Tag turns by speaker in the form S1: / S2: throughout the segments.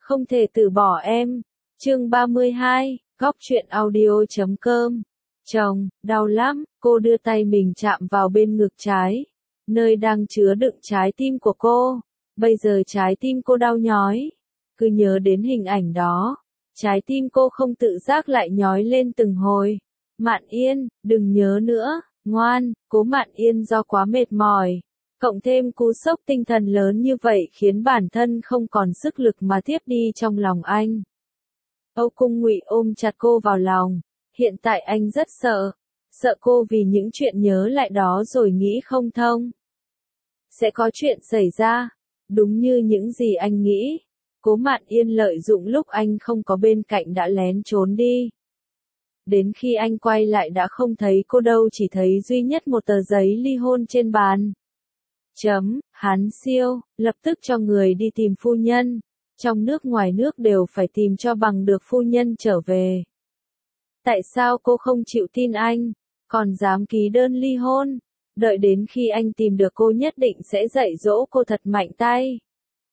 S1: Không thể từ bỏ em. Chương 32, góc truyện audio.com. Chồng, đau lắm, cô đưa tay mình chạm vào bên ngực trái, nơi đang chứa đựng trái tim của cô. Bây giờ trái tim cô đau nhói. Cứ nhớ đến hình ảnh đó, trái tim cô không tự giác lại nhói lên từng hồi. Mạn Yên, đừng nhớ nữa, ngoan, cố Mạn Yên do quá mệt mỏi. Cộng thêm cú sốc tinh thần lớn như vậy khiến bản thân không còn sức lực mà tiếp đi trong lòng anh. Âu Cung Ngụy ôm chặt cô vào lòng. Hiện tại anh rất sợ. Sợ cô vì những chuyện nhớ lại đó rồi nghĩ không thông. Sẽ có chuyện xảy ra. Đúng như những gì anh nghĩ. Cố Mạn Yên lợi dụng lúc anh không có bên cạnh đã lén trốn đi. Đến khi anh quay lại đã không thấy cô đâu, chỉ thấy duy nhất một tờ giấy ly hôn trên bàn. Hắn siêu, lập tức cho người đi tìm phu nhân. Trong nước ngoài nước đều phải tìm cho bằng được phu nhân trở về. Tại sao cô không chịu tin anh, còn dám ký đơn ly hôn? Đợi đến khi anh tìm được cô nhất định sẽ dạy dỗ cô thật mạnh tay.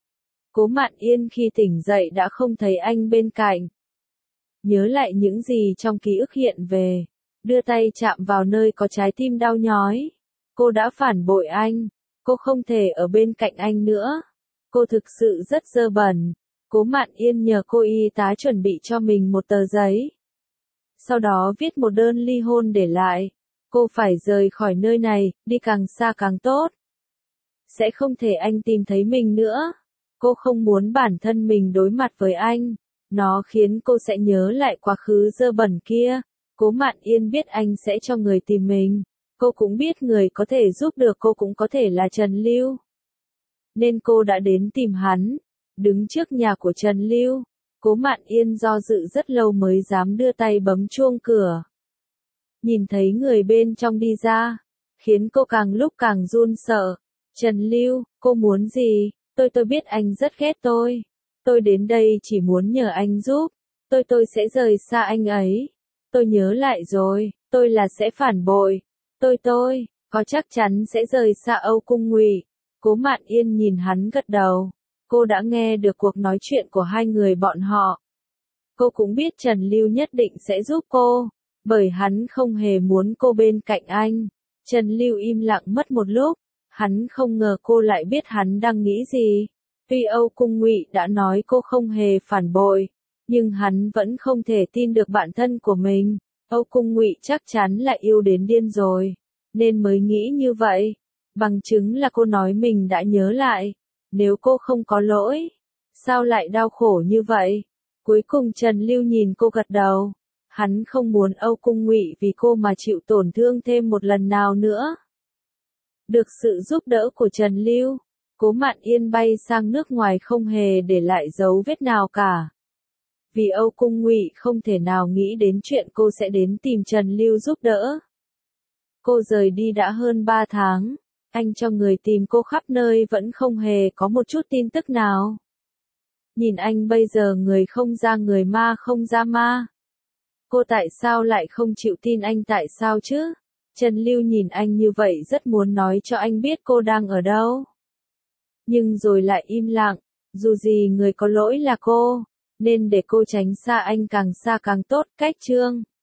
S1: Cố Mạn Yên khi tỉnh dậy đã không thấy anh bên cạnh. Nhớ lại những gì trong ký ức hiện về, đưa tay chạm vào nơi có trái tim đau nhói. Cô đã phản bội anh, cô không thể ở bên cạnh anh nữa. Cô thực sự rất dơ bẩn. Cố Mạn Yên nhờ cô y tá chuẩn bị cho mình một tờ giấy. Sau đó viết một đơn ly hôn để lại. Cô phải rời khỏi nơi này, đi càng xa càng tốt. Sẽ không thể anh tìm thấy mình nữa. Cô không muốn bản thân mình đối mặt với anh. Nó khiến cô sẽ nhớ lại quá khứ dơ bẩn kia. Cố Mạn Yên biết anh sẽ cho người tìm mình. Cô cũng biết người có thể giúp được cô cũng có thể là Trần Lưu. Nên cô đã đến tìm hắn. Đứng trước nhà của Trần Lưu, Cố Mạn Yên do dự rất lâu mới dám đưa tay bấm chuông cửa. Nhìn thấy người bên trong đi ra, khiến cô càng lúc càng run sợ. Trần Lưu, cô muốn gì? Tôi biết anh rất ghét tôi. Tôi đến đây chỉ muốn nhờ anh giúp. Tôi sẽ rời xa anh ấy. Tôi nhớ lại rồi, tôi là sẽ phản bội. Tôi có chắc chắn sẽ rời xa Âu Cung Ngụy. Cố Mạn Yên nhìn hắn gật đầu. Cô đã nghe được cuộc nói chuyện của hai người bọn họ. Cô cũng biết Trần Lưu nhất định sẽ giúp cô, bởi hắn không hề muốn cô bên cạnh anh. Trần Lưu im lặng mất một lúc, hắn không ngờ cô lại biết hắn đang nghĩ gì. Tuy Âu Cung Ngụy đã nói cô không hề phản bội, nhưng hắn vẫn không thể tin được bản thân của mình. Âu Cung Ngụy chắc chắn là yêu đến điên rồi, nên mới nghĩ như vậy. Bằng chứng là cô nói mình đã nhớ lại. Nếu cô không có lỗi, sao lại đau khổ như vậy? Cuối cùng Trần Lưu nhìn cô gật đầu. Hắn không muốn Âu Cung Ngụy vì cô mà chịu tổn thương thêm một lần nào nữa. Được sự giúp đỡ của Trần Lưu, Cố Mạn Yên bay sang nước ngoài không hề để lại dấu vết nào cả. Vì Âu Cung Ngụy không thể nào nghĩ đến chuyện cô sẽ đến tìm Trần Lưu giúp đỡ. Cô rời đi đã hơn 3 tháng. Anh cho người tìm cô khắp nơi vẫn không hề có một chút tin tức nào. Nhìn anh bây giờ người không ra người ma không ra ma. Cô tại sao lại không chịu tin anh, tại sao chứ? Trần Lưu nhìn anh như vậy rất muốn nói cho anh biết cô đang ở đâu. Nhưng rồi lại im lặng, dù gì người có lỗi là cô, nên để cô tránh xa anh càng xa càng tốt. Cách chương